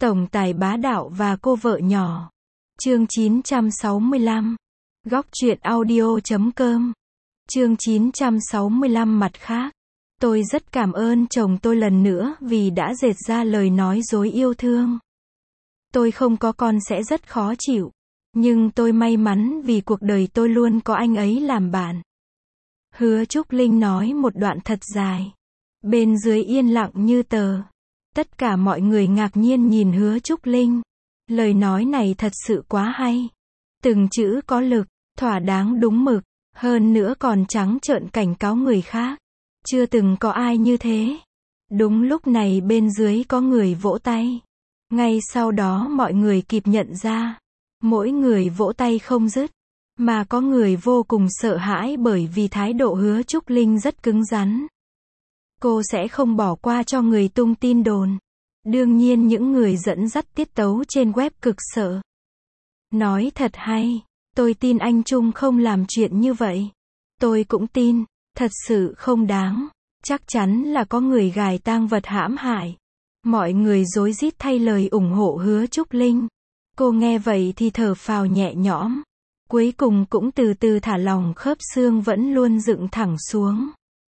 Tổng tài bá đạo và cô vợ nhỏ. Chương 965. Góc truyện audio.com. Chương 965 mặt khác. Tôi rất cảm ơn chồng tôi lần nữa vì đã dệt ra lời nói dối yêu thương. Tôi không có con sẽ rất khó chịu. Nhưng tôi may mắn vì cuộc đời tôi luôn có anh ấy làm bạn. Hứa Trúc Linh nói một đoạn thật dài. Bên dưới yên lặng như tờ. Tất cả mọi người ngạc nhiên nhìn Hứa Trúc Linh. Lời nói này thật sự quá hay. Từng chữ có lực, thỏa đáng đúng mực, hơn nữa còn trắng trợn cảnh cáo người khác. Chưa từng có ai như thế. Đúng lúc này bên dưới có người vỗ tay. Ngay sau đó mọi người kịp nhận ra. Mỗi người vỗ tay không dứt. Mà có người vô cùng sợ hãi bởi vì thái độ Hứa Trúc Linh rất cứng rắn. Cô sẽ không bỏ qua cho người tung tin đồn. Đương nhiên những người dẫn dắt tiết tấu trên web cực sợ. Nói thật hay, tôi tin anh Trung không làm chuyện như vậy. Tôi cũng tin, thật sự không đáng. Chắc chắn là có người gài tang vật hãm hại. Mọi người rối rít thay lời ủng hộ Hứa Trúc Linh. Cô nghe vậy thì thở phào nhẹ nhõm. Cuối cùng cũng từ từ thả lỏng khớp xương vẫn luôn dựng thẳng xuống.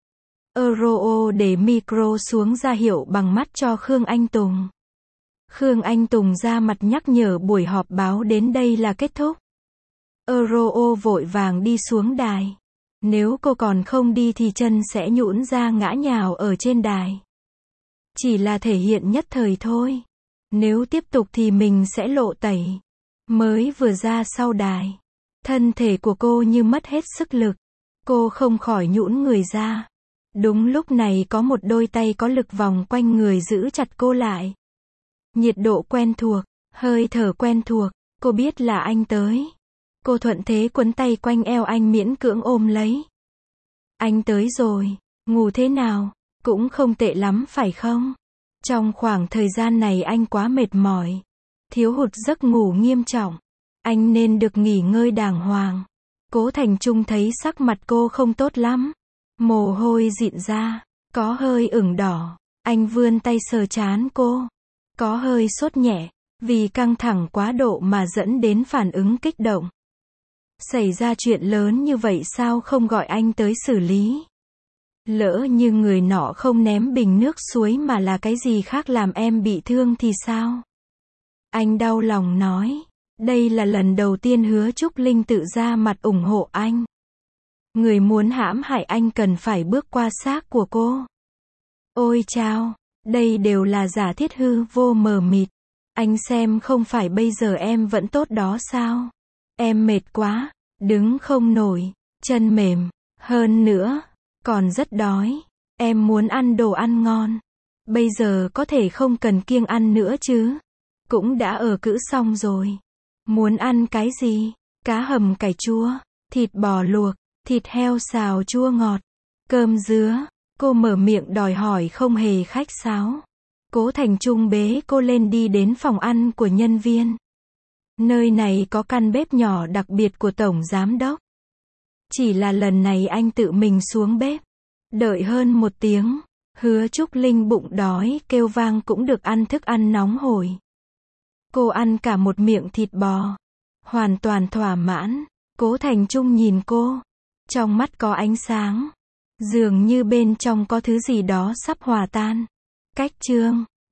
Euro để micro xuống ra hiệu bằng mắt cho Khương Anh Tùng. Khương Anh Tùng ra mặt nhắc nhở buổi họp báo đến đây là kết thúc. Euro vội vàng đi xuống đài. Nếu cô còn không đi thì chân sẽ nhũn ra ngã nhào ở trên đài. Chỉ là thể hiện nhất thời thôi. Nếu tiếp tục thì mình sẽ lộ tẩy. Mới vừa ra sau đài. Thân thể của cô như mất hết sức lực. Cô không khỏi nhũn người ra. Đúng lúc này có một đôi tay có lực vòng quanh người giữ chặt cô lại. Nhiệt độ quen thuộc, hơi thở quen thuộc, cô biết là anh tới. Cô thuận thế quấn tay quanh eo anh miễn cưỡng ôm lấy. Anh tới rồi, ngủ thế nào? Cũng không tệ lắm phải không? Trong khoảng thời gian này anh quá mệt mỏi. Thiếu hụt giấc ngủ nghiêm trọng. Anh nên được nghỉ ngơi đàng hoàng. Cố Thành Trung thấy sắc mặt cô không tốt lắm. Mồ hôi dịn ra, có hơi ửng đỏ. Anh vươn tay sờ trán cô. Có hơi sốt nhẹ, vì căng thẳng quá độ mà dẫn đến phản ứng kích động. Xảy ra chuyện lớn như vậy sao không gọi anh tới xử lý? Lỡ như người nọ không ném bình nước suối mà là cái gì khác làm em bị thương thì sao? Anh đau lòng nói. Đây là lần đầu tiên Hứa Trúc Linh tự ra mặt ủng hộ anh. Người muốn hãm hại anh cần phải bước qua xác của cô. Ôi chao, đây đều là giả thiết hư vô mờ mịt. Anh xem không phải bây giờ em vẫn tốt đó sao? Em mệt quá, đứng không nổi, chân mềm, hơn nữa, còn rất đói. Em muốn ăn đồ ăn ngon. Bây giờ có thể không cần kiêng ăn nữa chứ. Cũng đã ở cữ xong rồi. Muốn ăn cái gì? Cá hầm cải chua, thịt bò luộc, thịt heo xào chua ngọt, cơm dứa. Cô mở miệng đòi hỏi không hề khách sáo. Cố Thành Trung bế cô lên đi đến phòng ăn của nhân viên. Nơi này có căn bếp nhỏ đặc biệt của tổng giám đốc. Chỉ là lần này anh tự mình xuống bếp. Đợi hơn 1 tiếng, Hứa Trúc Linh bụng đói kêu vang cũng được ăn thức ăn nóng hổi. Cô ăn cả một miệng thịt bò. Hoàn toàn thỏa mãn. Cố Thành Trung nhìn cô. Trong mắt có ánh sáng. Dường như bên trong có thứ gì đó sắp hòa tan. Cách chương